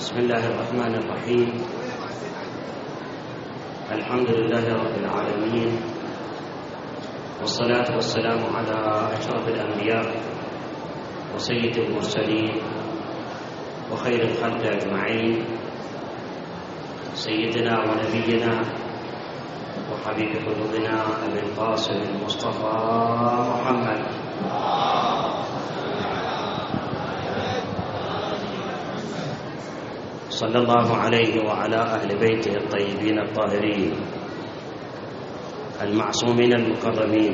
بسم الله الرحمن الرحيم. الحمد لله رب العالمين، والصلاة والسلام على أشرف الأنبياء وسيد المرسلين وخير الخلق أجمعين، سيدنا ونبينا وحبيب قلوبنا أبي القاسم المصطفى محمد صلى الله عليه وعلى أهل بيته الطيبين الطاهرين المعصومين المكرمين،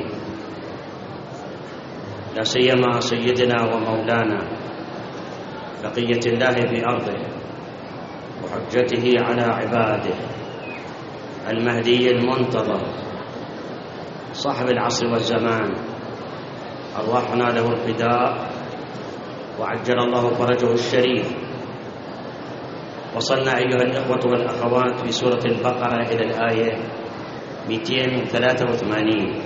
لا سيما سيدنا ومولانا بقية الله في أرضه وحجته على عباده المهدي المنتظر صاحب العصر والزمان، أرواحنا له الفداء وعجل الله فرجه الشريف. وصلنا أيها الإخوة والأخوات في سورة البقرة إلى الآية 283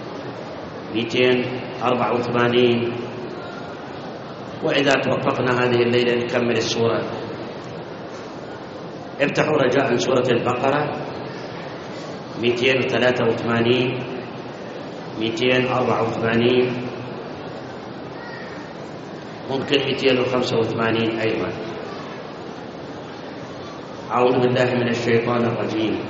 284، وإذا توفقنا هذه الليلة نكمل السورة. افتحوا رجاء سورة البقرة 283 284، ممكن 285 أيضا. أعوذ بالله من الشيطان الرجيم.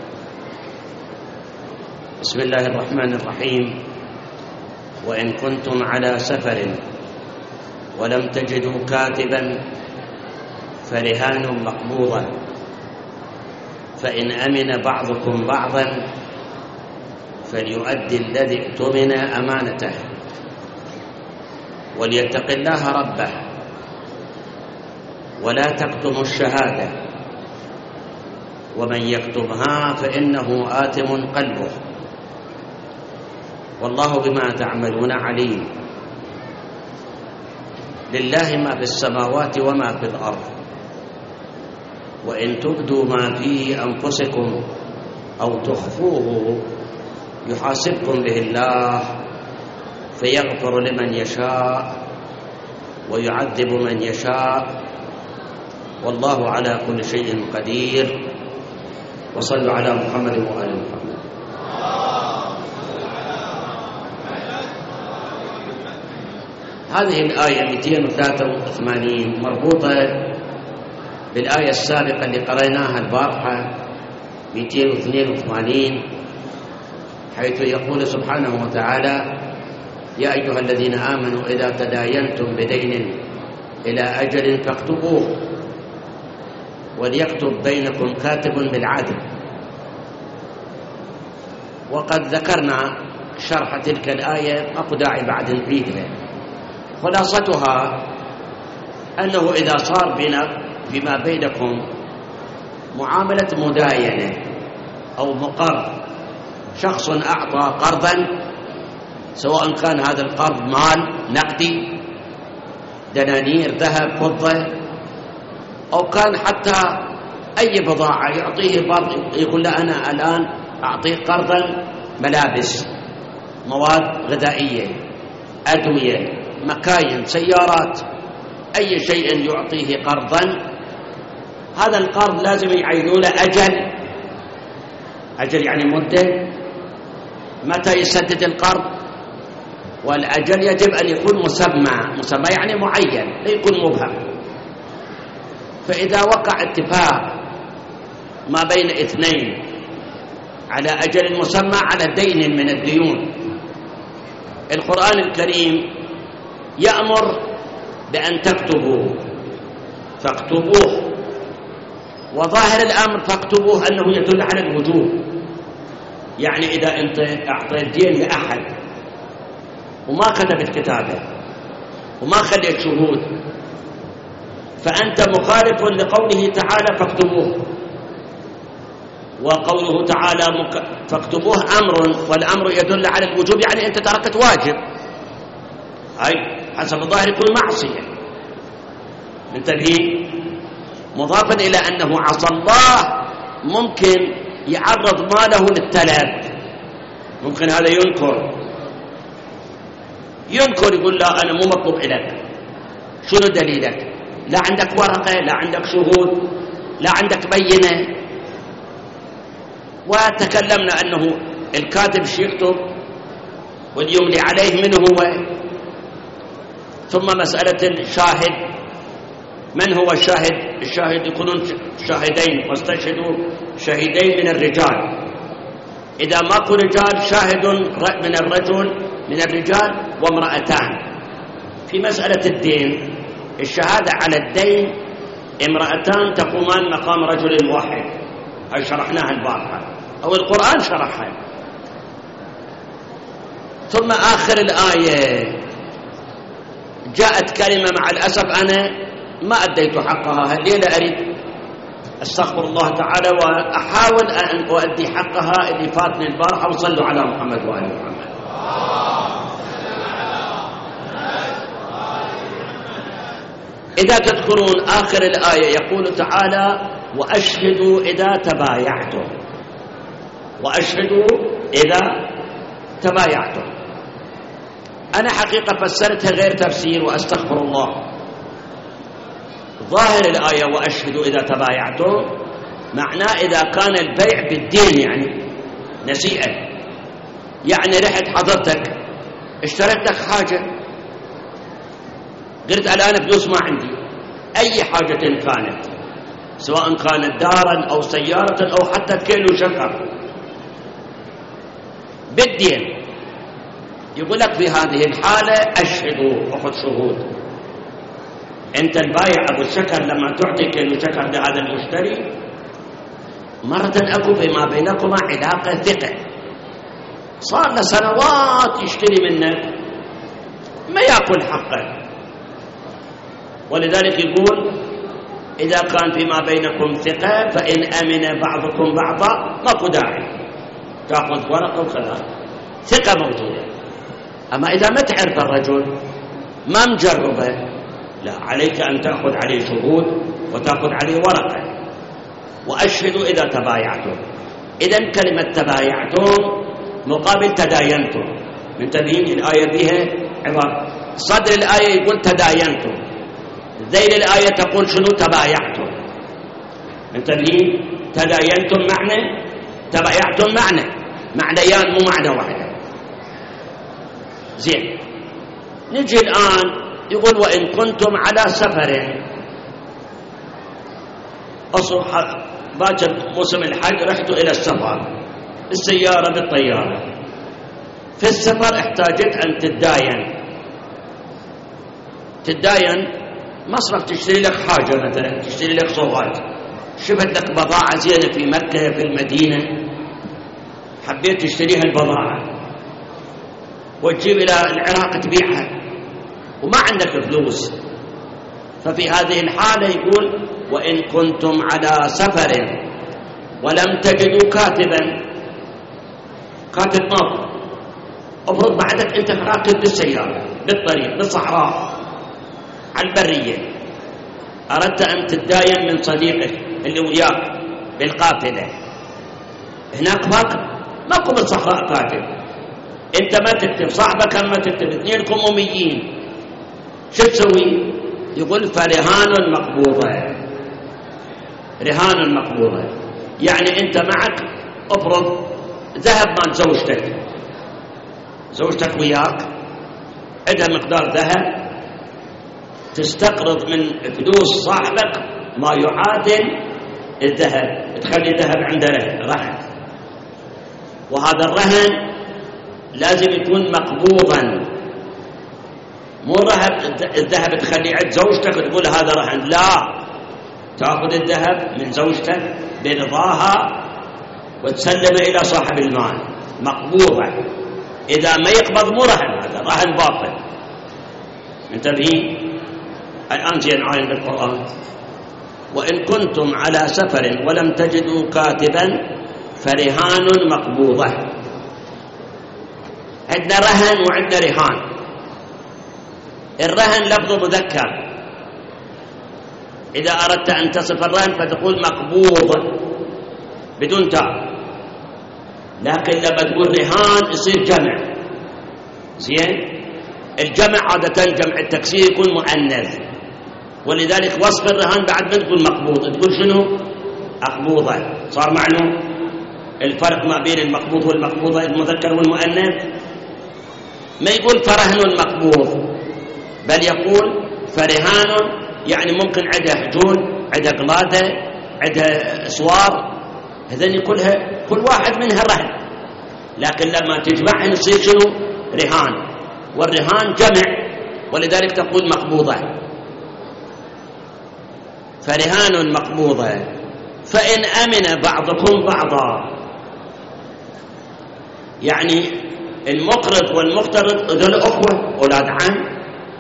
بسم الله الرحمن الرحيم. وإن كنتم على سفر ولم تجدوا كاتبا فرهان مقبوضة، فإن أمن بعضكم بعضا فليؤدي الذي اؤتمن أمانته وليتق الله ربه ولا تكتموا الشهادة ومن يكتمها فإنه آثم قلبه والله بما تعملون عليم. لله ما في السماوات وما في الأرض، وإن تبدوا ما في أنفسكم أو تخفوه يحاسبكم به الله فيغفر لمن يشاء ويعذب من يشاء والله على كل شيء قدير. وصلوا على محمد وآل محمد. هذه الآية 283 مربوطة بالآية السابقة اللي قرأناها البارحة 282، حيث يقول سبحانه وتعالى: يا أيها الذين آمنوا إذا تداينتم بدين إلى أجل فاكتبوه وليكتب بينكم كاتب بالعدل. وقد ذكرنا شرح تلك الآية، ماكو داعي بعد نعيدها. خلاصتها أنه إذا صار فيما بينكم معاملة مداينة أو مقرض، شخص أعطى قرضا سواء كان هذا القرض مال نقدي دنانير ذهب فضة، أو كان حتى أي بضاعة يعطيه بعض، يقول له أنا الآن أعطيك قرضا ملابس، مواد غذائية، أدوية، مكاين، سيارات، أي شيء يعطيه قرضا. هذا القرض لازم يعينوا له أجل يعني مدة متى يسدد القرض، والأجل يجب أن يكون مسمى يعني معين، لا يكون مبهم. فإذا وقع اتفاق ما بين اثنين على أجل مسمى على دين من الديون، القرآن الكريم يأمر بأن تكتبوه فاكتبوه، وظاهر الأمر فاكتبوه أنه يدل على الوجوب. يعني إذا أنت أعطيت دين لأحد وما كتبت كتابه وما خليت شهود، فأنت مخالف لقوله تعالى فاكتبوه. وقوله تعالى فاكتبوه أمر، والأمر يدل على الوجوب، يعني أنت تركت واجب، أي حسب الظاهر يكون معصية. منتبهين؟ مضافا إلى أنه عصى الله ممكن يعرض ماله للتلف، ممكن هذا ينكر يقول لا أنا مو مطلوب إليك، شنو دليلك؟ لا عندك ورقة، لا عندك شهود، لا عندك بينة. وتكلمنا أنه الكاتب شي يكتب واليملي عليه من هو. ثم مسألة الشاهد، من هو الشاهد؟ الشاهد يكونون شاهدين، واستشهدوا شهيدين من الرجال. إذا ماكو رجال شاهد من الرجال وامرأتان. في مسألة الدين، الشهادة على الدين امرأتان تقومان مقام رجل واحد، هاي شرحناها البارحة أو القرآن شرحها. ثم آخر الآية جاءت كلمة مع الأسف أنا ما أديت حقها الليلة، أريد أستغفر الله تعالى وأحاول أن أؤدي حقها اللي فاتني البارحة. وصلوا على محمد وآل محمد. إذا تذكرون آخر الآية يقول تعالى وأشهدوا إذا تبايعتم، وأشهدوا إذا تبايعتم. أنا حقيقة فسرتها غير تفسير وأستغفر الله. ظاهر الآية وأشهدوا إذا تبايعتم معناه إذا كان البيع بالدين، يعني نسيئة، يعني رحت حضرتك اشتريت لك حاجة، قلت الآن فلوس ما عندي، أي حاجة كانت، سواء كانت دارا أو سيارة أو حتى كيلو شكر بالدين، يقول لك في هذه الحالة أشهدوا، أخذ شهود. أنت البايع أبو الشكر لما تعطي كيلو شكر لهذا المشتري، مرة أكو فيما بينكما علاقة ثقة، صار له سنوات يشتري منك ما يأكل حقه. ولذلك يقول إذا كان فيما بينكم ثقة فإن أمن بعضكم بعضا ماكو داعي تأخذ ورقة وكذا، ثقة موجودة. أما إذا ما تعرف الرجل ما مجربه، لا، عليك أن تأخذ عليه شهود وتأخذ عليه ورقة. وأشهدوا إذا تبايعتم. إذن كلمة تبايعتم مقابل تداينتم. من تبيين الآية بها عبارة، صدر الآية يقول تداينتم، ذيل الآية تقول شنو؟ تبايعتم. من تبيين تداينتم معنى، تبايعتم معنيان مو معنى واحدة. زين، نجي الآن يقول وإن كنتم على سفر، أصبح باكر موسم الحج، رحتوا إلى السفر بالسيارة بالطيارة، في السفر احتاجت أن تداين مصرف، تشتري لك حاجة مثلا، تشتري لك صوغات، شفت لك بضاعة زينة في مكة في المدينة، حبيت تشتريها البضاعة وتجيب إلى العراق تبيعها وما عندك فلوس. ففي هذه الحالة يقول وإن كنتم على سفر ولم تجدوا كاتبا، كاتب ناطق، افرض بعدك انت راكب بالسيارة بالطريق بالصحراء على البرية، أردت أن تتداين من صديقك اللي وياك بالقافلة، هناك ماكو بالصحراء كاتب، انت ما تكتب، صاحبك ما تكتب، اثنينكم أميين، شو تسوي؟ يقول فرهان مقبوضة. رهان مقبوضة يعني انت معك، افرض ذهب مال زوجتك وياك، عندها مقدار ذهب، تستقرض من فلوس صاحبك ما يعادل الذهب، تخلي الذهب عنده رهن، وهذا الرهن لازم يكون مقبوضا، مو الذهب تخليه عند زوجتك وتقول هذا رهن، لا، تأخذ الذهب من زوجتك برضاها وتسلمه إلى صاحب المال مقبوضا. إذا ما يقبض مو رهن، هذا رهن باطل. انتبهين الآن زين عاين بالقرآن، وإن كنتم على سفر ولم تجدوا كاتبا فرهان مقبوضة. عندنا رهن وعندنا رهان. الرهن لفظ مذكر، إذا أردت أن تصف الرهن فتقول مقبوض بدون تاء، لكن لما تقول رهان يصير جمع. زين، الجمع عادة جمع التكسير يكون مؤنث، ولذلك وصف الرهان بعد ما تقول مقبوض تقول شنو؟ أقبوضة. صار معلوم الفرق ما بين المقبوض والمقبوضة المذكر والمؤنث؟ ما يقول فرهن مقبوض، بل يقول فرهان، يعني ممكن عندها حجول، عندها قلادة، عندها اسوار، هذين كلها كل واحد منها رهن، لكن لما تجمعهن يصير شنو؟ رهان. والرهان جمع، ولذلك تقول مقبوضة. فرهان مقبوضة. فإن أمن بعضكم بعضا، يعني المقرض والمقترض ذول أخوة أولاد عم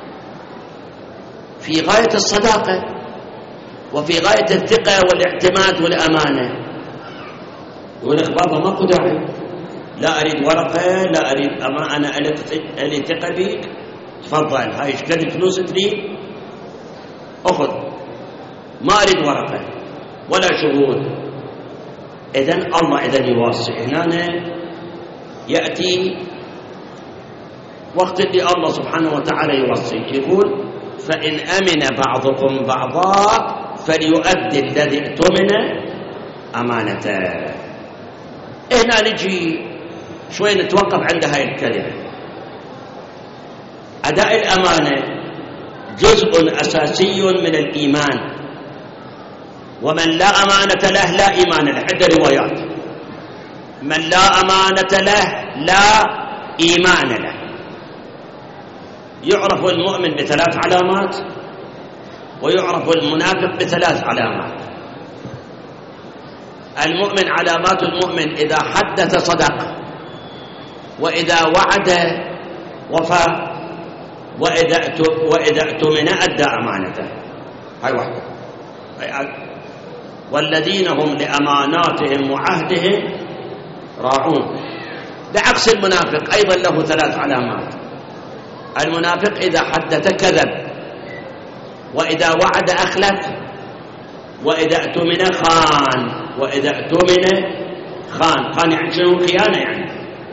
في غاية الصداقة وفي غاية الثقة والاعتماد والأمانة. يقول لك بابا ماكو داعي، لا أريد ورقة، لا أريد أنا ألي ثقة بيك، تفضل هاي ايش قد فلوس تريد أخذ، ما أريد ورقة ولا شهود. إذن الله إذن يوصي هنا يأتي وقت اللي الله سبحانه وتعالى يوصي، يقول فإن أمن بعضكم بعضا فليؤدي الذي اؤتمن أمانته. هنا نجي شوي نتوقف عند هاي الكلمة. أداء الأمانة جزء أساسي من الإيمان، ومن لا أمانة له لا إيمان له. عدة روايات: من لا أمانة له لا إيمان له. يعرف المؤمن بثلاث علامات، ويعرف المنافق بثلاث علامات. المؤمن علامات المؤمن: إذا حدث صدق، وإذا وعد وفى، وإذا اؤتمن أدى أمانته. هاي واحدة. والذين هم لأماناتهم وعهدهم راعون. بعكس المنافق أيضا له ثلاث علامات. المنافق إذا حدث كذب، وإذا وعد أخلف، وإذا اؤتمن خان. وإذا اؤتمن خان يعني شنو؟ خيانة يعني.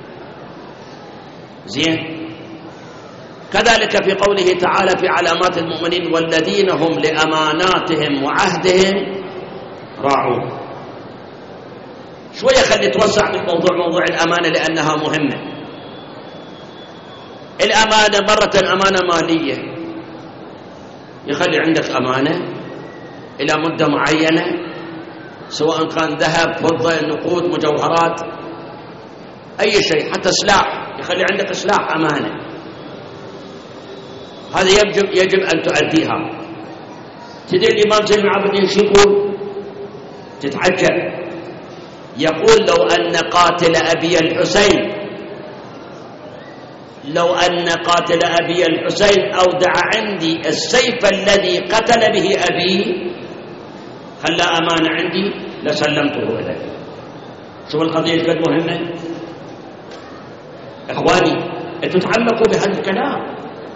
زين. كذلك في قوله تعالى في علامات المؤمنين: والذين هم لأماناتهم وعهدهم راعون. شوية خلي نتوسع بالموضوع، موضوع الأمانة، لأنها مهمة. الأمانة مرة أمانة مالية، يخلي عندك أمانة إلى مدة معينة، سواء كان ذهب، فضة، نقود، مجوهرات، أي شيء، حتى سلاح، يخلي عندك سلاح أمانة. هذا يجب أن تؤديها. تدري الإمام زين العابدين شو يقول؟ تتعجب. يقول: لو أن قاتل أبي الحسين، لو أن قاتل أبي الحسين أودع عندي السيف الذي قتل به أبي، خلى أمانة عندي لسلمته إليه. شوف القضية قد مهمة. إخواني، تتعلقوا بهذا الكلام.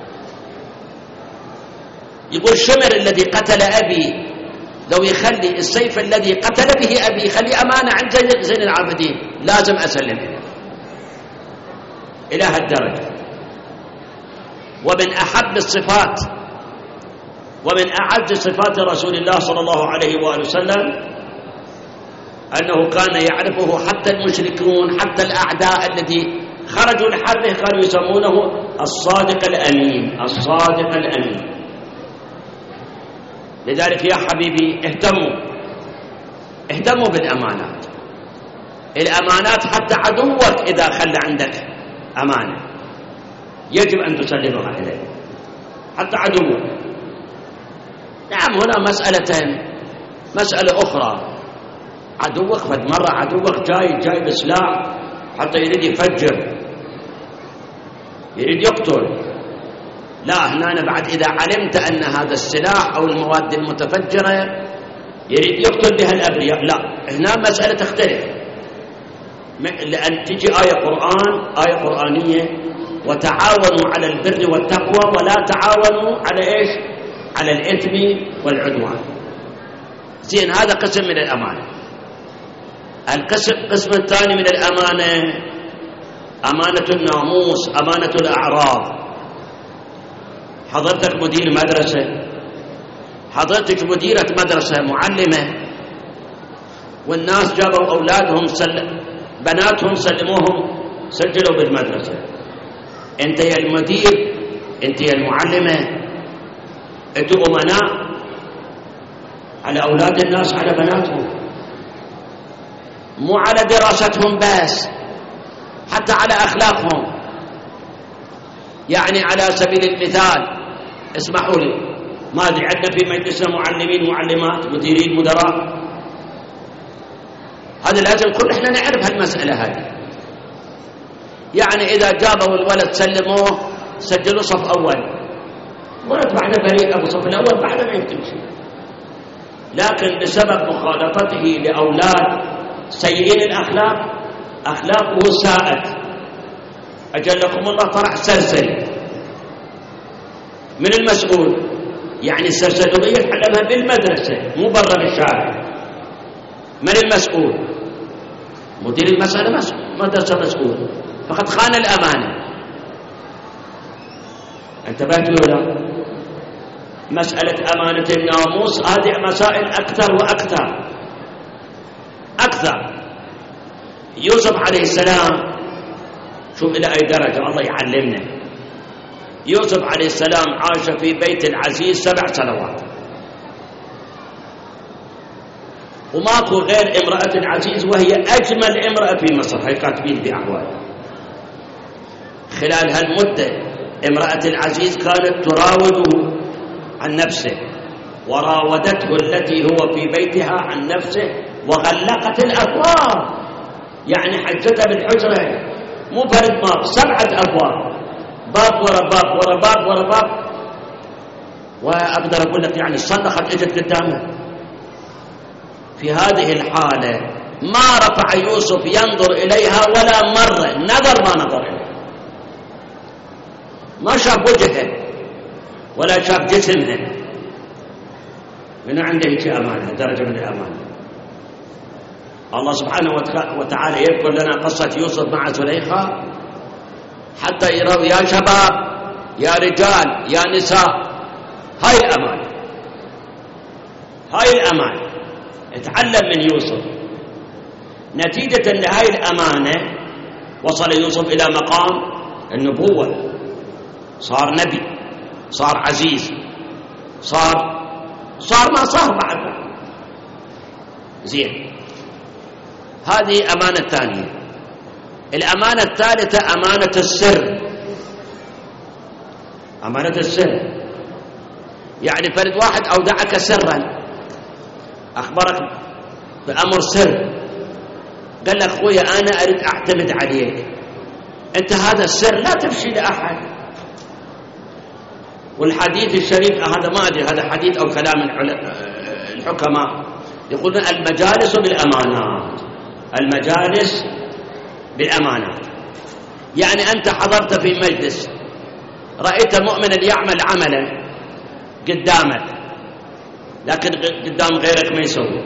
يقول: شمر الذي قتل أبي لو يخلي السيف الذي قتل به أبي يخلي أمانة عند زين العابدين، لازم أسلمه. إلى هالدرجة. ومن أحب الصفات ومن أعز صفات رسول الله صلى الله عليه وآله وسلم أنه كان يعرفه حتى المشركون، حتى الأعداء الذي خرجوا لحربه كانوا يسمونه الصادق الأمين. الصادق الأمين. لذلك يا حبيبي اهتموا بالأمانات. الأمانات حتى عدوك إذا خلى عندك أمانة يجب أن تسلمها إليه، حتى عدوك. نعم، هنا مسألة أخرى. عدوك فد مرة عدوك جاي بسلاح حتى يريد يفجر، يريد يقتل. لا، هنا بعد إذا علمت أن هذا السلاح أو المواد المتفجرة يريد يقتل بها الأبرياء، لا، هنا مسألة تختلف. لأن تجي آية قرآنية: وتعاونوا على البر والتقوى ولا تعاونوا على إيش؟ على الإثم والعدوان. زين، هذا قسم من الأمانة. القسم الثاني من الأمانة أمانة الناموس، أمانة الأعراض. حضرتك مدير مدرسة، حضرتك مديرة مدرسة معلمة والناس جابوا أولادهم بناتهم سلموهم سجلوا بالمدرسة، أنت يا المدير أنت يا المعلمة أنتوا أمناء على أولاد الناس على بناتهم، مو على دراستهم بس، حتى على أخلاقهم. يعني على سبيل المثال اسمحوا لي، ما أدري عندنا في مجلسنا معلمين معلمات مديرين مدراء، هذا لازم كل احنا نعرف هالمسألة هذه. يعني إذا جابوا الولد سلموه سجلوا صف أول، ولد بعد بريء أبو صف الأول بعد ما يكتب شيء، لكن بسبب مخالطته لأولاد سيئين الأخلاق أخلاقه ساءت، أجلكم الله طلع سرسري. من المسؤول؟ يعني السرسلوية تعلمها بالمدرسة مو برا بالشارع. من المسؤول؟ مدير المسألة مدرسة مسؤول، فقد خان الأمانة. انتبهتوا ولا؟ مسألة أمانة الناموس هذه مسائل أكثر وأكثر أكثر. يوسف عليه السلام شوف إلى أي درجة الله يعلمنا. يوسف عليه السلام عاش في بيت العزيز 7 سنوات، وماكو غير امرأة العزيز وهي أجمل امرأة في مصر، هي كاتبين بأحوالها. خلال هالمدة امرأة العزيز كانت تراوده عن نفسه، وراودته التي هو في بيتها عن نفسه، وغلقت الأبواب. يعني حجتها بالحجرة مو فرد باب، 7 أبواب، باب ورا باب ورا باب ورا باب. وأقدر أقول لك يعني صدقت اجت قدامه. في هذه الحالة ما رفع يوسف ينظر إليها ولا مرة، نظر ما نظر إليها، ما شاف وجهها ولا شاف جسمها. من عنده هيك أمانة، درجة من الأمانة. الله سبحانه وتعالى يذكر لنا قصة يوسف مع زليخا حتى يروا يا شباب يا رجال يا نساء، هاي الأمانة، هاي الأمانة. اتعلم من يوسف. نتيجة لهاي الأمانة وصل يوسف إلى مقام النبوة، صار نبي، صار عزيز، صار ما صار بعد. زين، هذه أمانة ثانية. الأمانة الثالثة أمانة السر. أمانة السر يعني فرد واحد أودعك سرا، أخبرك بأمر سر، قال لك خويا أنا أريد أعتمد عليك، أنت هذا السر لا تفشي لأحد. والحديث الشريف هذا ما أدري هذا حديث أو كلام الحكماء، يقولون المجالس بالأمانات، المجالس بالأمانات. يعني أنت حضرت في مجلس رأيت مؤمنا يعمل عملا قدامك، لكن قدام غيرك ما يسوي،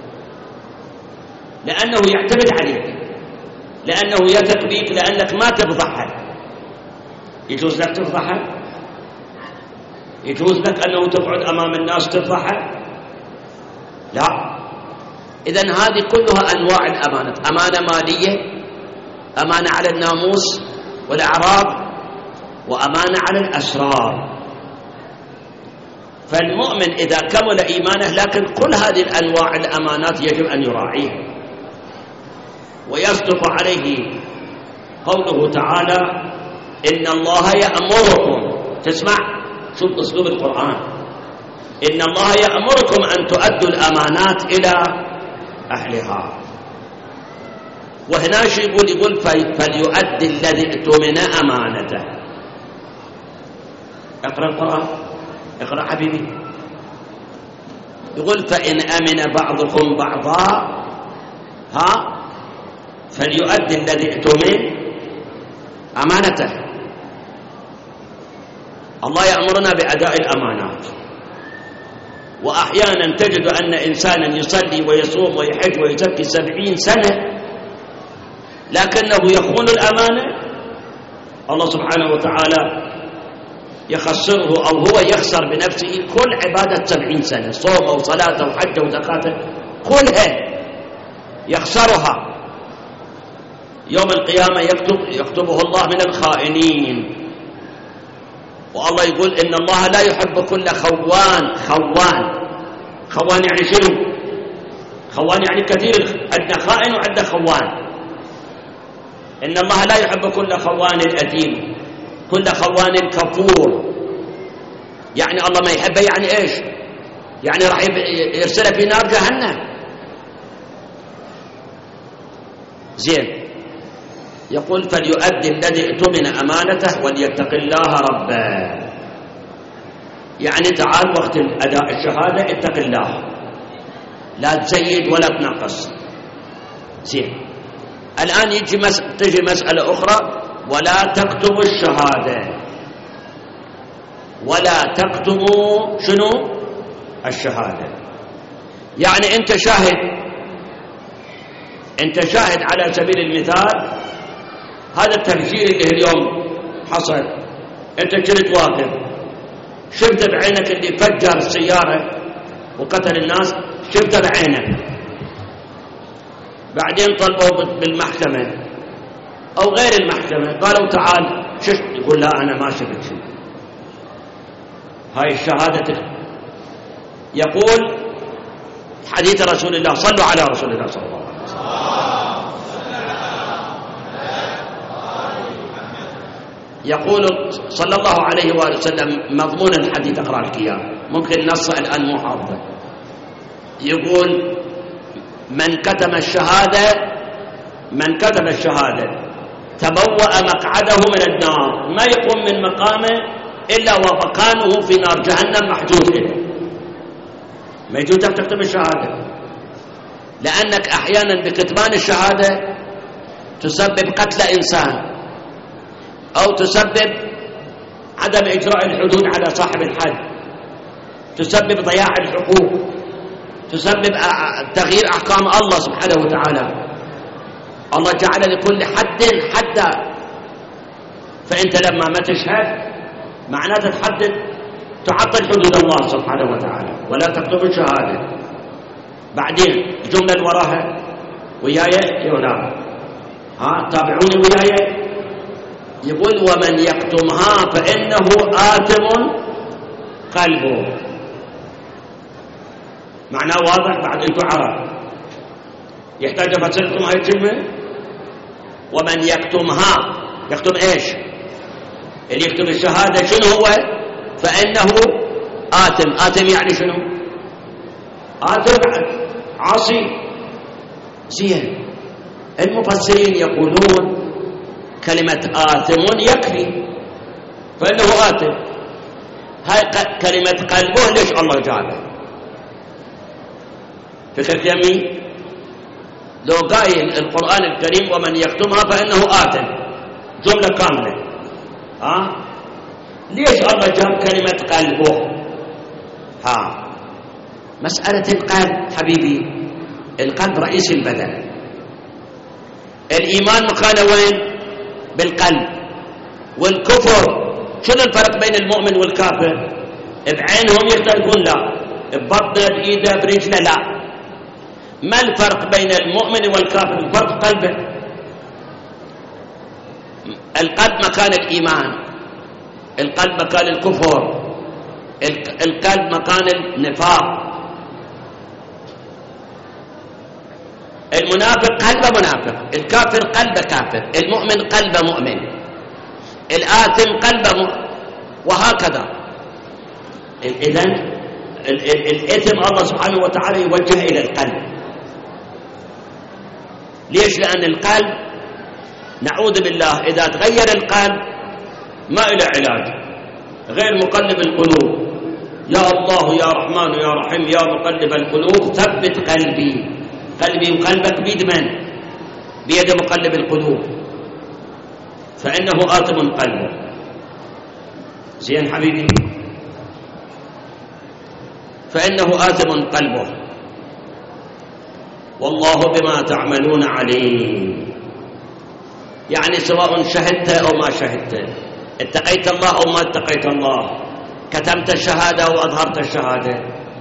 لأنه يعتمد عليك، لأنه يثق بيك، لأنك ما تفضحه. يجوز لك تفضحه؟ يجوز لك أنه تقعد أمام الناس تفضحه؟ لا. إذن هذه كلها أنواع الأمانة. أمانة مالية، أمانة على الناموس والأعراض، وأمانة على الأسرار. فالمؤمن إذا كمل إيمانه لكن كل هذه الأنواع الأمانات يجب أن يراعيها. ويصدق عليه قوله تعالى إن الله يأمركم، تسمع شوف أسلوب القرآن، إن الله يأمركم أن تؤدوا الأمانات إلى أهلها. وهنا شو يقول فليؤدي الذي اؤتمن أمانته. اقرأ القرآن، اقرأ حبيبي. يقول فإن أمن بعضكم بعضا فليؤدي الذي اؤتمن أمانته. الله يأمرنا بأداء الأمانات، وأحيانا تجد أن إنسانا يصلي ويصوم ويحج ويزكي 70 سنة لكنه يخون الأمانة. الله سبحانه وتعالى يخسره أو هو يخسر بنفسه كل عبادة 70 سنة، صوم وصلاة وحج وزكاة كلها يخسرها. يوم القيامة يكتبه الله من الخائنين. والله يقول إن الله لا يحب كل خوان. خوان يعني شنو؟ خوان يعني كثير، عندنا خائن وعندنا خوان. إن الله لا يحب كل خوان أثيم، كل خوان كفور. يعني الله ما يحبه يعني إيش؟ يعني راح يرسله في نار جهنم. زين، يقول فليؤدي الذي اؤتمن أمانته وليتق الله ربه. يعني تعال وقت أداء الشهادة اتق الله، لا تزيد ولا تنقص. زين، الآن تجي مسألة أخرى، ولا تكتموا الشهادة. ولا تكتموا شنو؟ الشهادة. يعني أنت شاهد على سبيل المثال، هذا التفجير اللي اليوم حصل، أنت كنت واقف شفت بعينك اللي فجر السيارة وقتل الناس، شفت بعينك، بعدين طلبوا بالمحكمة أو غير المحكمة قالوا تعال شفت، يقول لا أنا ما شفت شيء. هاي الشهادة. يقول حديث رسول الله، صلوا على رسول الله صلى الله عليه وسلم، يقول صلى الله عليه وآله وسلم مضمون الحديث، أقرأ لك إياه ممكن نص الآن مو حافظه. يقول من كتم الشهادة تبوأ مقعده من النار، ما يقوم من مقامه إلا ومكانه في نار جهنم محجوز له. ما يجوز تكتم الشهادة، لأنك أحيانا بكتمان الشهادة تسبب قتل إنسان، أو تسبب عدم إجراء الحدود على صاحب الحد، تسبب ضياع الحقوق، تسبب تغيير أحكام الله سبحانه وتعالى. الله جعل لكل حد حدا، فأنت لما ما تشهد معناته تعطل حدود الله سبحانه وتعالى. ولا تكتب الشهادة. بعدين الجملة اللي وراها وياي يولا، تابعوني وياي. يقول ومن يكتمها فإنه آثم قلبه. معناه واضح؟ بعد أنتم عرب يحتاج أفسر لكم هاي الكلمة. ومن يكتمها، يكتم إيش؟ اللي يكتم الشهادة شنو هو؟ فإنه آثم يعني شنو؟ آثم عاصي. زين، المفسرين يقولون كلمة آثم يكفي، فإنه آثم. هاي كلمة قلبه ليش الله جابها؟ فكرت يمي؟ لو قايل القرآن الكريم ومن يكتمها فإنه آثم جملة كاملة، ليش الله جاب كلمة قلبه؟ مسألة القلب حبيبي، القلب رئيس البدن. الإيمان مكانه وين؟ بالقلب. والكفر شنو الفرق بين المؤمن والكافر؟ بعينهم يختلفون؟ لا. ببطنه، بإيده، برجله؟ لا. ما الفرق بين المؤمن والكافر؟ الفرق قلبه. القلب مكان الإيمان، القلب مكان الكفر، القلب مكان النفاق. المنافق قلبه منافق، الكافر قلبه كافر، المؤمن قلبه مؤمن، الآثم قلبه وهكذا. إذن الإثم الله سبحانه وتعالى يوجه إلى القلب. ليش؟ لأن القلب نعوذ بالله إذا تغير القلب ما إلى علاج غير مقلب القلوب. يا الله يا رحمن يا رحيم يا مقلب القلوب ثبت قلبي. قلبي وقلبك بيد من؟ بيد مقلب القلوب، فإنه آثم قلبه. زين حبيبي، فإنه آثم قلبه والله بما تعملون عليم. يعني سواء شهدت أو ما شهدت، اتقيت الله أو ما اتقيت الله، كتمت الشهادة أو أظهرت الشهادة.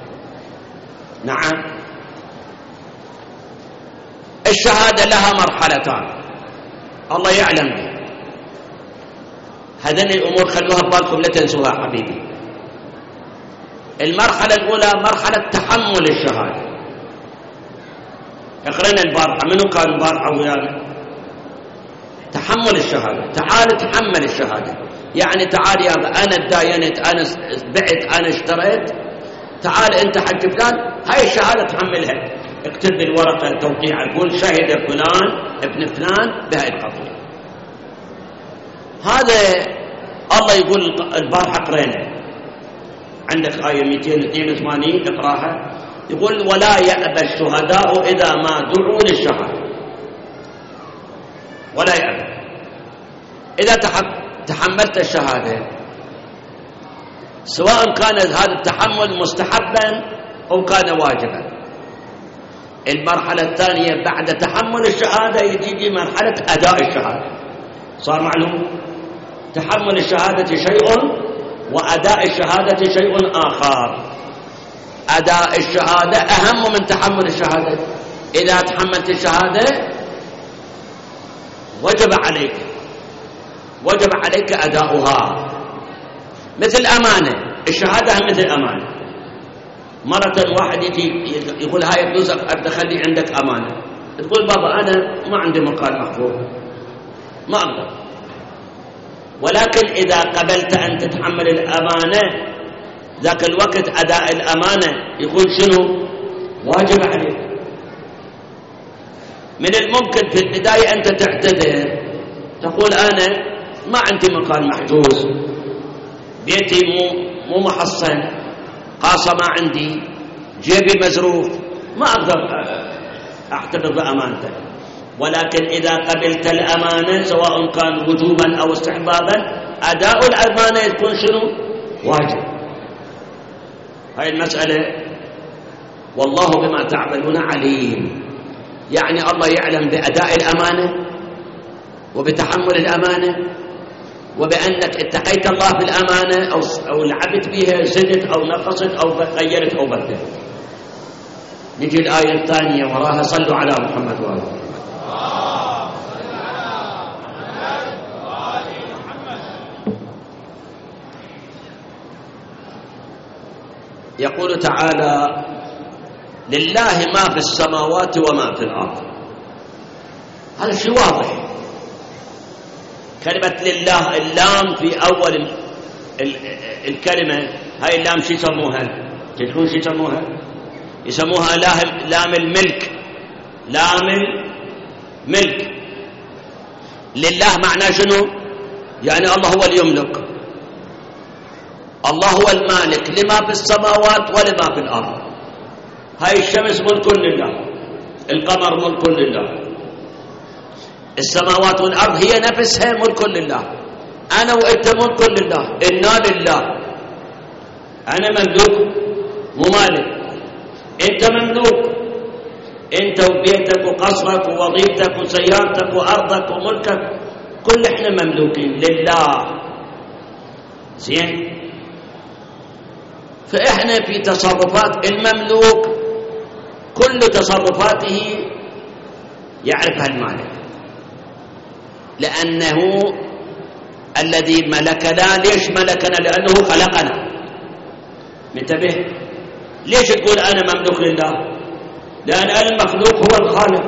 نعم، الشهادة لها مرحلتان الله يعلم بها. هذين الأمور خلوها ببالكم لا تنسوها حبيبي. المرحلة الأولى مرحلة تحمل الشهادة. اقرأنا البارحة، منو كان البارحة ويانا؟ تحمل الشهادة. تعال تحمل الشهادة، يعني تعال يا أنا تداينت، أنا بعت، أنا اشتريت، تعال أنت حق فلان، هاي الشهادة تحملها، اكتب بالورقة توقيع، قول شهد فلان ابن فلان بهاي القضية. هذا الله يقول البارحة قرينا، عندك آية 282 اقراها، يقول ولا يأبى الشهداء إذا ما دعوا للشهادة. ولا يأبى. إذا تحملت الشهادة، سواء كان هذا التحمل مستحبا أو كان واجبا. المرحلة الثانية بعد تحمل الشهادة يجي مرحلة أداء الشهادة. صار معلوم؟ تحمل الشهادة شيء وأداء الشهادة شيء آخر. أداء الشهادة أهم من تحمل الشهادة. إذا تحملت الشهادة وجب عليك أداؤها، مثل أمانة. الشهادة مثل أمانة. مرة واحد يجي يقول هاي فلوسك أدخلي عندك أمانة، تقول بابا أنا ما عندي مكان محفوظ ما أقدر. ولكن إذا قبلت أن تتحمل الأمانة، ذاك الوقت أداء الأمانة يكون شنو؟ واجب عليك. من الممكن في البداية أنت تعتذر، تقول أنا ما عندي مكان محجوز، بيتي مو محصن، قاصة ما عندي، جيبي مزروف، ما أقدر أعتذر بأمانتك. ولكن إذا قبلت الأمانة سواء كان وجوبا أو استحبابا، أداء الأمانة يكون شنو؟ واجب. هاي المسألة والله بما تعملون عليم. يعني الله يعلم بأداء الأمانة وبتحمل الأمانة، وبأنك اتقيت الله بالأمانة أو لعبت بها، زدت أو نقصت أو غيرت أو بدلت. نجي الآية الثانية وراها، صلوا على محمد وآل محمد. يقول تعالى لله ما في السماوات وما في الأرض. هذا شيء واضح. كلمة لله، اللام في أول الكلمة، هاي اللام شو يسموها؟ تدرون شو يسموها؟ يسموها لام الملك. لام الملك. لله معناه شنو؟ يعني الله هو اللي يملك، الله هو المالك لما في السماوات ولما في الأرض. هاي الشمس ملك لله، القمر ملك لله، السماوات والأرض هي نفسها ملك لله. أنا وإنت ملك لله، إنا لله. أنا مملوك مو مالك، أنت مملوك، أنت وبيتك وقصرك ووظيفتك وسيارتك وأرضك وملكك، كل إحنا مملوكين لله. زين؟ فإحنا في تصرفات المملوك كل تصرفاته يعرفها المالك، لأنه الذي ملكنا. ليش ملكنا؟ لأنه خلقنا. انتبه، ليش تقول أنا مملوك لله؟ لأن المخلوق هو الخالق.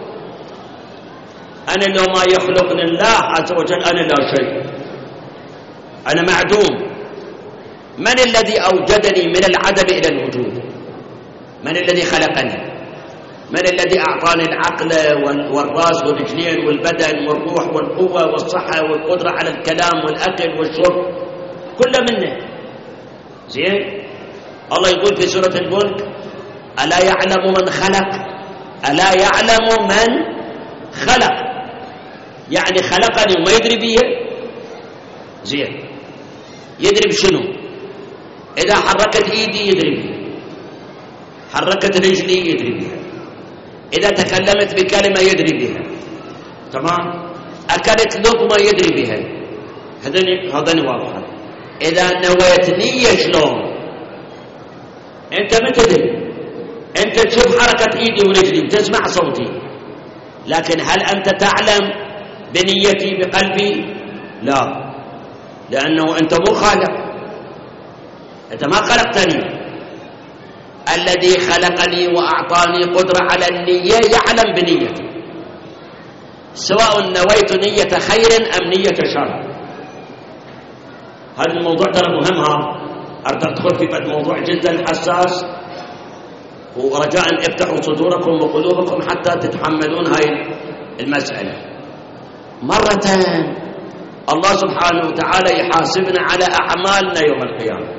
أنا لو ما يخلقني الله عز وجل أنا لا شيء، أنا معدوم. من الذي أوجدني من العدم إلى الوجود؟ من الذي خلقني؟ من الذي أعطاني العقل والرأس والرجلين والبدن والروح والقوة والصحة والقدرة على الكلام والأكل والشرب؟ كله منه. زين؟ الله يقول في سورة الملك ألا يعلم من خلق؟ ألا يعلم من خلق؟ يعني خلقني وما يدري بيه. زين، يدري بشنو؟ إذا حركت إيدي يدري بيه، حركت رجلي يدري بها، إذا تكلمت بكلمة يدري بها، تمام؟ أكلت لقمة يدري بها، هذني واضحة. إذا نويت نية شلون؟ أنت ما تدري، أنت تشوف حركة إيدي ورجلي وتسمع صوتي، لكن هل أنت تعلم بنيتي بقلبي؟ لا، لأنه أنت مو خالق، أنت ما خلقتني. الذي خلقني وأعطاني قدرة على النية يعلم بنيتي، سواء نويت نية خير أم نية شر. هذا الموضوع ترى مهم، أريد أدخل في موضوع جدا حساس، ورجاء افتحوا صدوركم وقلوبكم حتى تتحملون هاي المسألة. مرة الله سبحانه وتعالى يحاسبنا على أعمالنا يوم القيامة.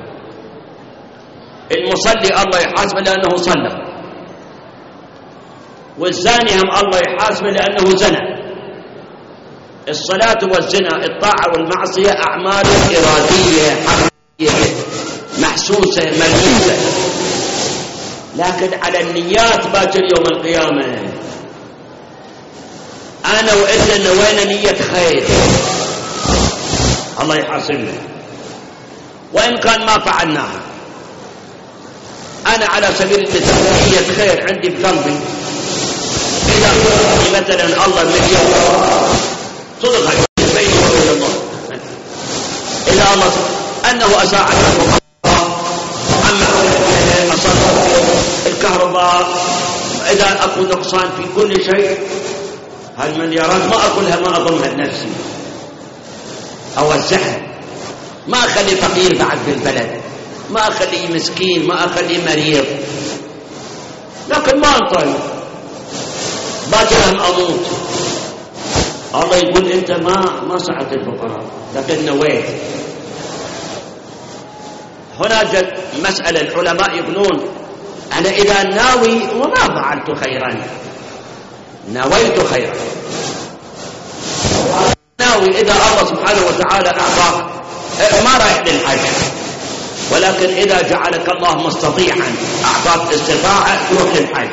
المصلي الله يحاسبه لأنه صلى، والزاني هم الله يحاسبه لأنه زنى. الصلاة والزنا، الطاعة والمعصية أعمال إرادية حقيقية محسوسة ملموسة، لكن على النيات باكر يوم القيامة أنا وإنت نوينا نية خير الله يحاسبنا، وإن كان ما فعلناها. أنا على سبيل المثال نية خير عندي بقلبي، إذا مثلا الله مليون صدق بيني وبين الله، إذا الله أنه أساعد عما أصاب الكهرباء، إذا أكو نقصان في كل شيء، هالمليارات ما أكلها، ما أضمها لنفسي، أوزعها، ما أخلي فقير بعد في البلد، ما أخلي مسكين، ما أخلي مريض، لكن ما أنطل باكر أن أموت. الله يقول أنت ما سعت الفقراء، لكن نويت. هنا جد مسألة العلماء يقولون أنا إذا ناوي وما فعلت خيرا، نويت خيرا، ناوي إذا الله سبحانه وتعالى أعطاك ما رايح للحج، ولكن إذا جعلك الله مستطيعا أعطاك استطاعة تروح للحج،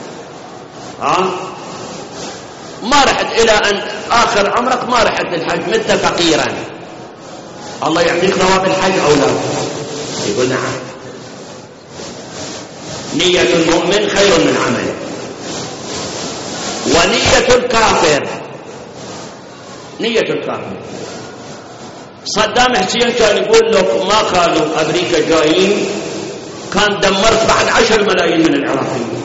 ما رحت إلى أن آخر عمرك ما رحت للحج، مت فقيرا، الله يعطيك ثواب الحج أو لا؟ يقول نعم. نية المؤمن خير من عمله، ونية الكافر، نية الكافر. صدام حسين كان يقول لك ما قالوا أمريكا جايين كان دمرت بعد 10 ملايين من العراقيين،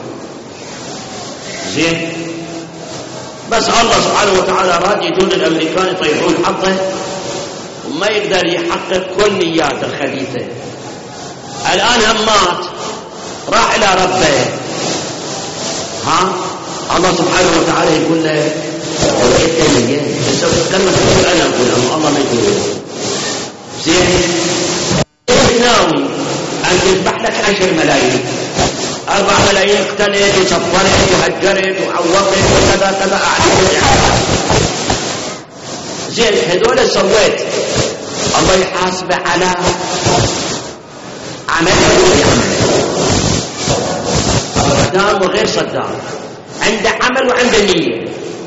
زين، بس الله سبحانه وتعالى راد يجون الأمريكان يطيحون حقه، وما يقدر يحقق كل نيات الخبيثة. الآن هم مات، راح إلى ربه، الله سبحانه وتعالى يقول له أنت نية، تسوي كلمة تقول أنا أقول، الله ما يقول. زين، ناوي أن تذبح لك 10 ملايين، 4 ملايين اقتنيت وصفرت وهجرت وعوضت وكذا كذا أعلم. زين، هذول سويت، الله يحاسب على عمل صدام وغير صدام، عنده عمل وعنده نية.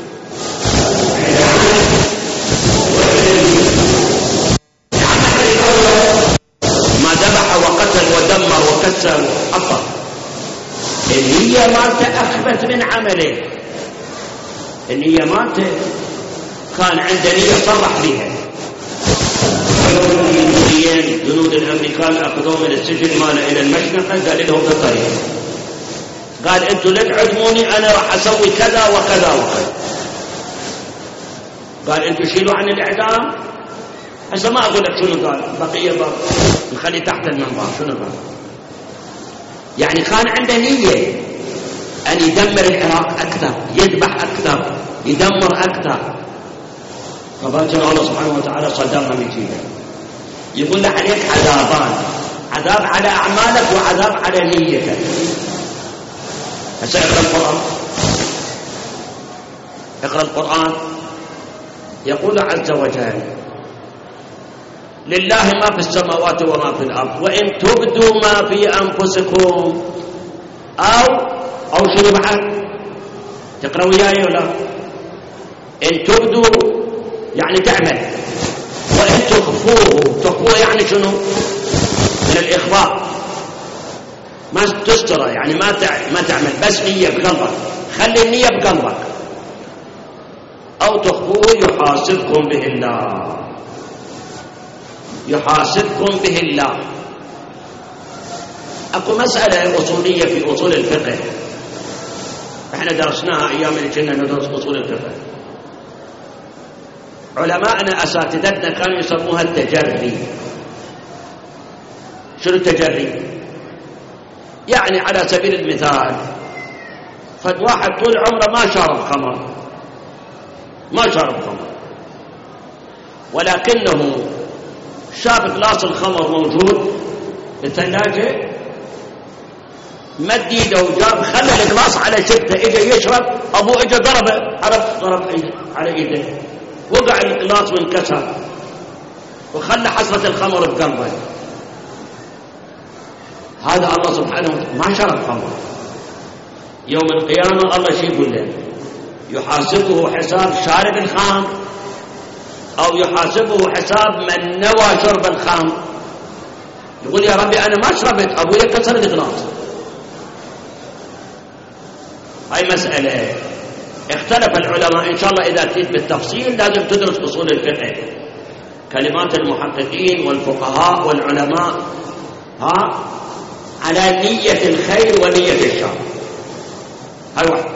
ما ذبح وقتل ودمر وكسر وحطر، النية مالته أخبث من عمله. النية مالته كان عنده نية صرح بها. جنود الأمريكان أخذوه من السجن ماله إلى المشنقة، قال لهم بالطريق، قال أنتوا لا تعدموني، أنا راح أسوي كذا وكذا وكذا. قال أنتوا شيلوا عن الإعدام. هسه ما أقول لك شنو قال، بقية بقى نخلي تحت المنبر شنو قال. يعني كان عنده نية أن يدمر العراق أكثر، يذبح أكثر، يدمر أكثر. فباكر الله سبحانه وتعالى صدرنا من جيده، يقول له عليك عذابان، عذاب على أعمالك وعذاب على نيتك. هسه اقرأ القرآن، اقرأ القرآن. يقول عز وجل لله ما في السماوات وما في الأرض وإن تبدوا ما في أنفسكم أو شنو بعد؟ تقرأ وياي ولا؟ إن تبدوا يعني تعمل، وإن وإن تخفوه يعني شنو؟ من الإخفاء، ما تستره، يعني ما تعمل، بس نية بقلبك، خلي النية بقلبك. أو تخفوه يحاسبكم به الله، يحاسبكم به الله. أكو مسألة أصولية في أصول الفقه احنا درسناها أيام اللي كنا ندرس أصول الفقه. علماءنا أساتذتنا كانوا يسموها التجري. شنو التجري؟ يعني على سبيل المثال فد واحد طول عمره ما شرب خمر، ولكنه شاف غلاس الخمر موجود بالثلاجة، مد ايده وجاب، خلى الغلاس على شفته، اجى يشرب، ابوه اجى ضربه، ضرب على ايده، وقع الغلاس وانكسر، وخلى حسرة الخمر بقلبه. هذا الله سبحانه وتعالى ما شرب خمر. يوم القيامة الله شو يقول له؟ يحاسبه حساب شارب الخمر، أو يحاسبه حساب من نوى شرب الخمر. يقول يا ربي أنا ما شربت، أبوي كسر الغلاس. هاي مسألة اختلف العلماء. إن شاء الله إذا تريد بالتفصيل لازم تدرس أصول الفقه، كلمات المحققين والفقهاء والعلماء على نية الخير ونية الشر. هاي واحد.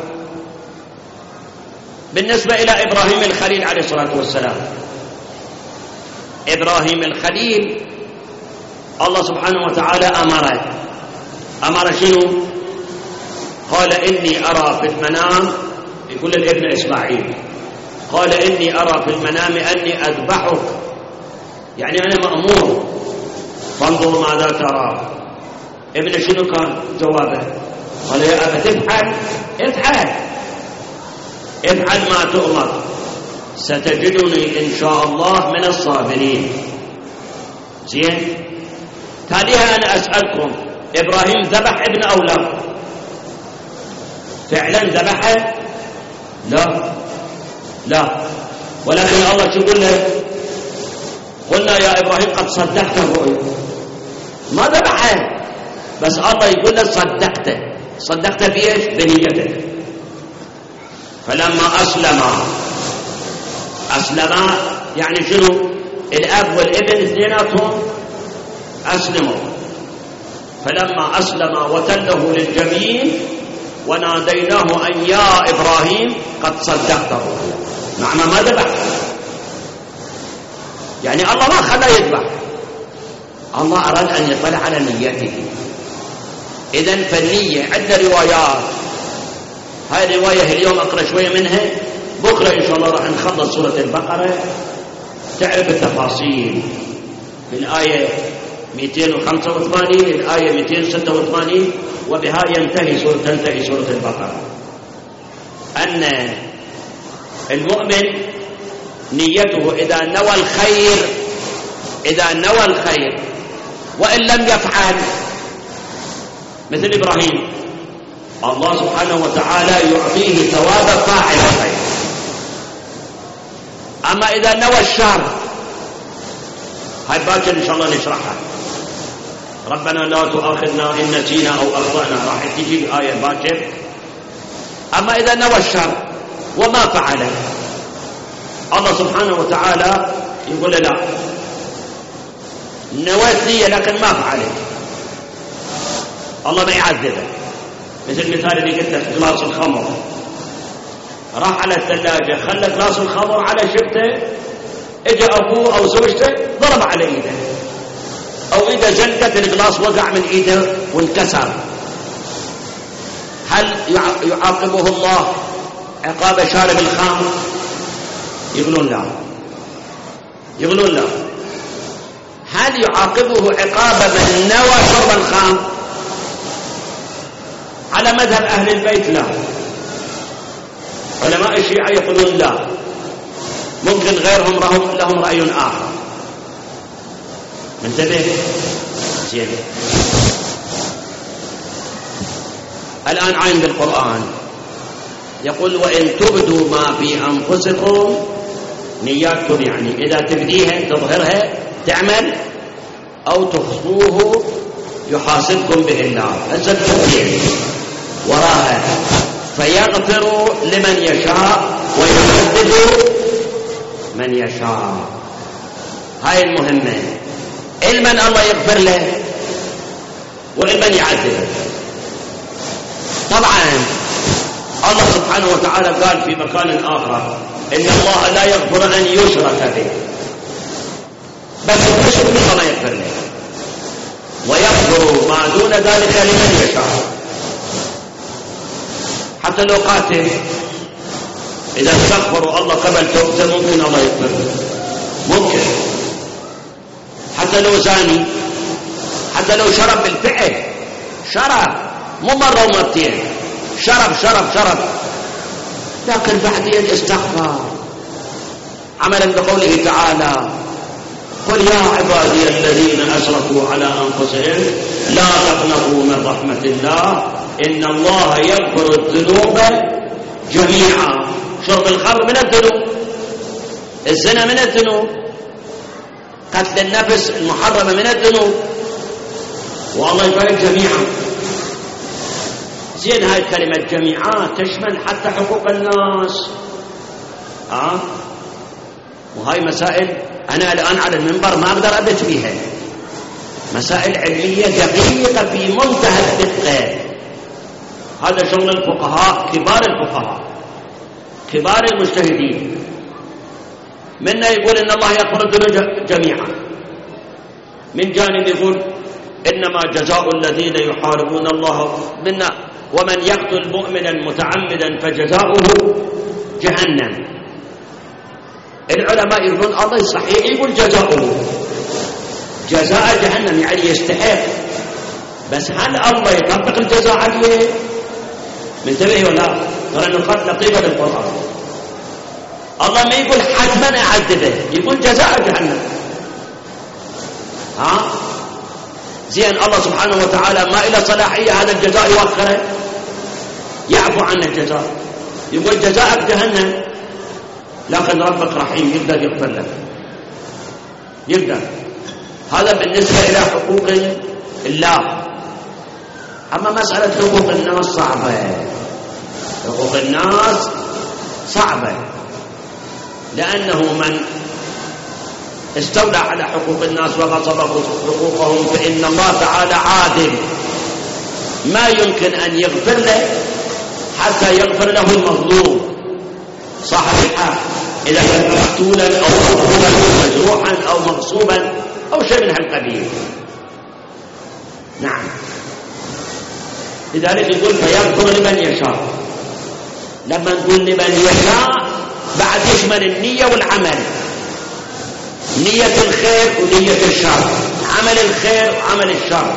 بالنسبة إلى إبراهيم الخليل عليه الصلاة والسلام، إبراهيم الخليل الله سبحانه وتعالى أمر شنو؟ قال إني أرى في المنام، يقول الابن إسماعيل، قال إني أرى في المنام أني أذبحك، يعني أنا مأمور، فانظر ماذا ترى. ابن شنو كان جوابه؟ قال يا أبا تفعل، افعل ما تؤمر، ستجدني إن شاء الله من الصابرين. زين. تاليها أنا أسألكم، إبراهيم ذبح ابن أو لا؟ فعلا ذبحه؟ لا، ولكن الله شو يقول له؟ قلنا يا إبراهيم قد صدقت الرؤيا، ما ذبحه، بس الله يقول له صدقت بإيش؟ بنيتك. فلما أسلما يعني شنو؟ الأب والابن اثنيناتهم أسلموا. فلما أسلما وتله للجبين وناديناه أن يا إبراهيم قد صدقت الرؤيا، مع ما ذبح، يعني الله ما خلاه يذبح، الله أراد أن يطلع على نيته. إذن فالنية عندنا روايات، هاي الرواية اليوم أقرأ شوية منها، بكرة إن شاء الله راح نخلص سورة البقرة تعرف التفاصيل من آية 285 الآية 286، وبها تنتهي سورة البقرة. أن المؤمن نيته إذا نوى الخير وإن لم يفعل، مثل إبراهيم، الله سبحانه وتعالى يعطيه ثواب فاعل الخير. أما إذا نوى الشر، هاي باكر إن شاء الله نشرحها، ربنا لا تؤاخذنا إن نسينا أو أخطأنا، راح تجي آية باكر. أما إذا نوى الشر وما فعله، الله سبحانه وتعالى يقول لا، نويت نية لكن ما فعلت، الله ما يعذبه. مثل المثال اللي قلت لك، غلاس الخمر، راح على الثلاجة خلى غلاس الخمر على شفته، اجى أبوه أو زوجته ضرب على إيده، أو إذا زنقت الغلاس وقع من إيده وانكسر، هل يعاقبه الله عقاب شارب الخمر؟ يقولون لا. هل يعاقبه عقاب من نوى شرب الخمر؟ على مذهب أهل البيت لا. علماء الشيعة يقولون لا، ممكن غيرهم لهم رأي آخر. منتبه؟ زين. الآن عين بالقرآن يقول وإن تبدوا ما في أنفسكم نياتكم يعني إذا تبديها تظهرها تعمل أو تخفوه يحاسبكم به الله. هذا التوفيق وراها فيغفر لمن يشاء ويعذب من يشاء. هاي المهمة. علما الله يغفر له وعلما يعذبه. طبعا الله سبحانه وتعالى قال في مكان آخر إن الله لا يغفر أن يشرك به، بس الشرك الله يغفر له ويغفر ما دون ذلك لمن يشاء. حتى لو قاتل إذا استغفروا الله قبل توبته ممكن الله يغفر له، ممكن. حتى لو زاني، حتى لو شرب بالفعل، شرب مو مرة ومرتين، شرب لكن بعدين استغفر عملا بقوله تعالى قل يا عبادي الذين أسرفوا على أنفسهم لا تقنطوا من رحمة الله إن الله يغفر الذنوب جميعا. شرب الخمر من الذنوب، الزنا من الذنوب، قتل النفس المحرمة من الذنوب، والله يبارك جميعا. زين هاي الكلمة جميعا تشمل حتى حقوق الناس. وهاي مسائل أنا الآن على المنبر ما أقدر أبت فيها، مسائل علمية دقيقة في منتهى الدقة. هذا شغل الفقهاء، كبار الفقهاء، كبار المجتهدين. منا يقول إن الله يغفر الذنوب جميعا، من جانب يقول إنما جزاء الذين يحاربون الله منا ومن يقتل مؤمنا متعمدا فجزاؤه جهنم. العلماء يقولون الله صحيح يقول جزاؤه جزاء جهنم يعني يستحق، بس هل الله يطبق الجزاء عليه؟ منتبه ولا؟ ترى نقاط لطيفة بالقرآن. الله ما يقول حتما أعذبه، يقول جزاء جهنم. زين الله سبحانه وتعالى ما إلى صلاحية هذا الجزاء يوخره، يعفو عن الجزاء، يقول جزاءك جهنم، لكن ربك رحيم يقدر يغفر لك، يقدر. هذا بالنسبة إلى حقوق الله. أما مسألة حقوق الناس صعبة، حقوق الناس صعبة، لأنه من استولى على حقوق الناس وغصب حقوقهم فإن الله تعالى عادل، ما يمكن أن يغفر له حتى يغفر له المظلوم صاحب الحق، إذا كان مقتولا أو مقتولا أو مجروحا أو مغصوبا أو شيء من هالقبيل. نعم، لذلك يقول فيغفر لمن يشاء. لما نقول لمن يشاء بعد يشمل النية والعمل، نية الخير ونية الشر، عمل الخير وعمل الشر.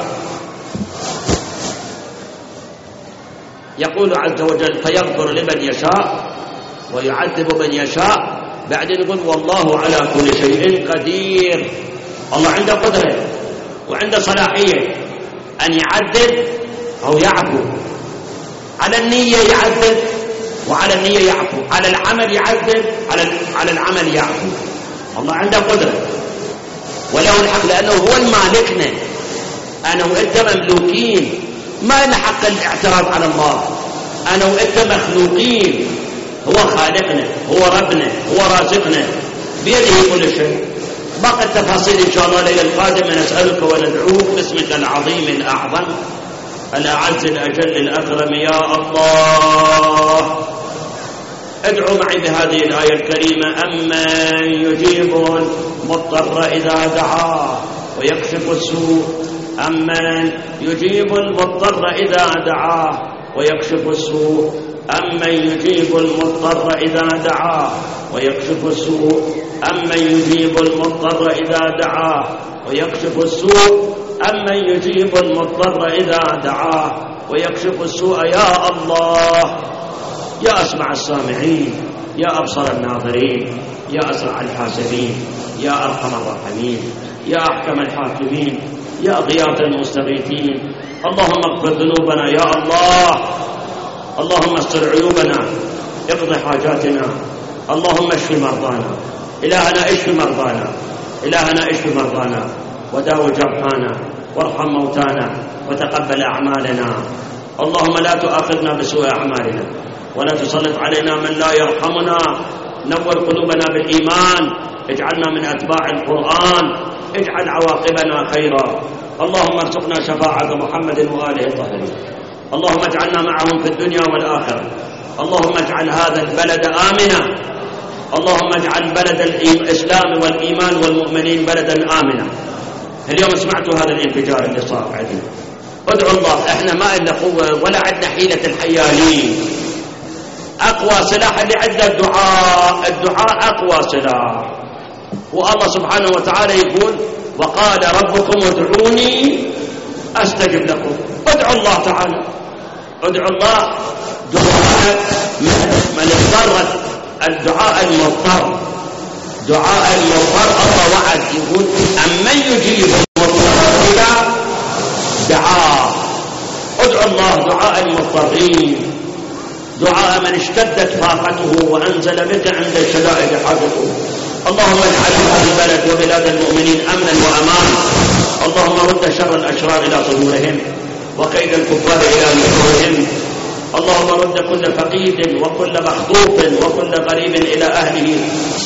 يقول عز وجل فيغفر لمن يشاء ويعذب من يشاء. بعدين يقول والله على كل شيء قدير. الله عنده قدرة وعنده صلاحية أن يعذب أو يعفو. على النية يعذب وعلى النية يعفو، على العمل يعذب على العمل يعفو. الله عنده قدرة وله الحق، لأنه هو المالكنا. أنا وإنت مملوكين، ما لنا حق الاعتراض على الله. أنا وإنت مخلوقين، هو خالقنا، هو ربنا، هو رازقنا، بيده كل شيء. باقي التفاصيل إن شاء الله الليلة القادمة نسألك وندعوك باسمك العظيم الأعظم الأعز الأجل الأكرم يا الله. ادعوا معي بهذه الآية الكريمة أمن يجيب المضطر إذا دعاه ويكشف السوء، أمن يجيب المضطر إذا دعاه ويكشف السوء، أمن يجيب المضطر إذا دعاه ويكشف السوء، أمن يجيب المضطر إذا دعاه ويكشف السوء، أمن يجيب المضطر إذا دعاه ويكشف السوء. يا الله، يا أسمع السامعين، يا أبصر الناظرين، يا أسرع الحاسبين، يا أرحم الراحمين، يا أحكم الحاكمين، يا غياث المستغيثين. اللهم اغفر ذنوبنا يا الله، اللهم استر عيوبنا، اقض حاجاتنا، اللهم اشف مرضانا، إلهنا اشف مرضانا، إلهنا اشف مرضانا وداو جرحانا وارحم موتانا وتقبل أعمالنا. اللهم لا تؤاخذنا بسوء أعمالنا ولا تسلط علينا من لا يرحمنا. نور قلوبنا بالإيمان، اجعلنا من أتباع القرآن، اجعل عواقبنا خيرا. اللهم ارزقنا شفاعة محمد وآله الطاهرين. اللهم اجعلنا معهم في الدنيا والآخرة. اللهم اجعل هذا البلد آمنا. اللهم اجعل بلد الإسلام والإيمان والمؤمنين بلدا آمنا. اليوم سمعتوا هذا الانفجار اللي صار عندنا. ادعوا الله، احنا ما لنا قوة ولا عندنا حيلة الحيالين. أقوى سلاح اللي عندنا الدعاء، الدعاء أقوى سلاح. والله سبحانه وتعالى يقول وقال ربكم ادعوني أستجب لكم. ادعوا الله تعالى، ادعوا الله. دعاء من اضطرت، الدعاء المضطر، دعاء المضطر الله وعد يقول أمن يجيب المضطر إذا دعاه. ادعوا الله دعاء المضطرين، دعاء من اشتدت فاقته وأنزل بك عند الشدائد حاجته. اللهم اجعل هذا البلد وبلاد المؤمنين أمنا وأمان. اللهم رد شر الأشرار إلى صدورهم وكيد الكفار إلى نحورهم. اللهم رد كل فقيد وكل مخطوف وكل غريب إلى أهله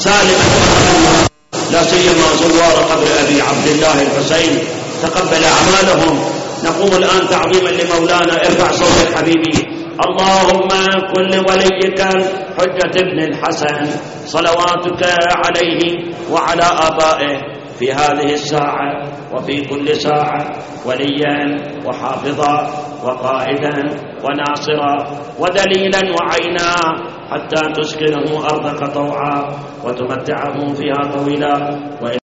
سالما، لا سيما زوار قبر أبي عبد الله الحسين. تقبل أعمالهم. نقوم الآن تعظيما لمولانا. ارفع صوتك حبيبي. اللهم كن لوليك حجة ابن الحسن صلواتك عليه وعلى آبائه في هذه الساعة وفي كل ساعة وليا وحافظا وقائدا وناصرا ودليلا وعينا، حتى تسكنه أرضك طوعا وتمتعه فيها طويلا.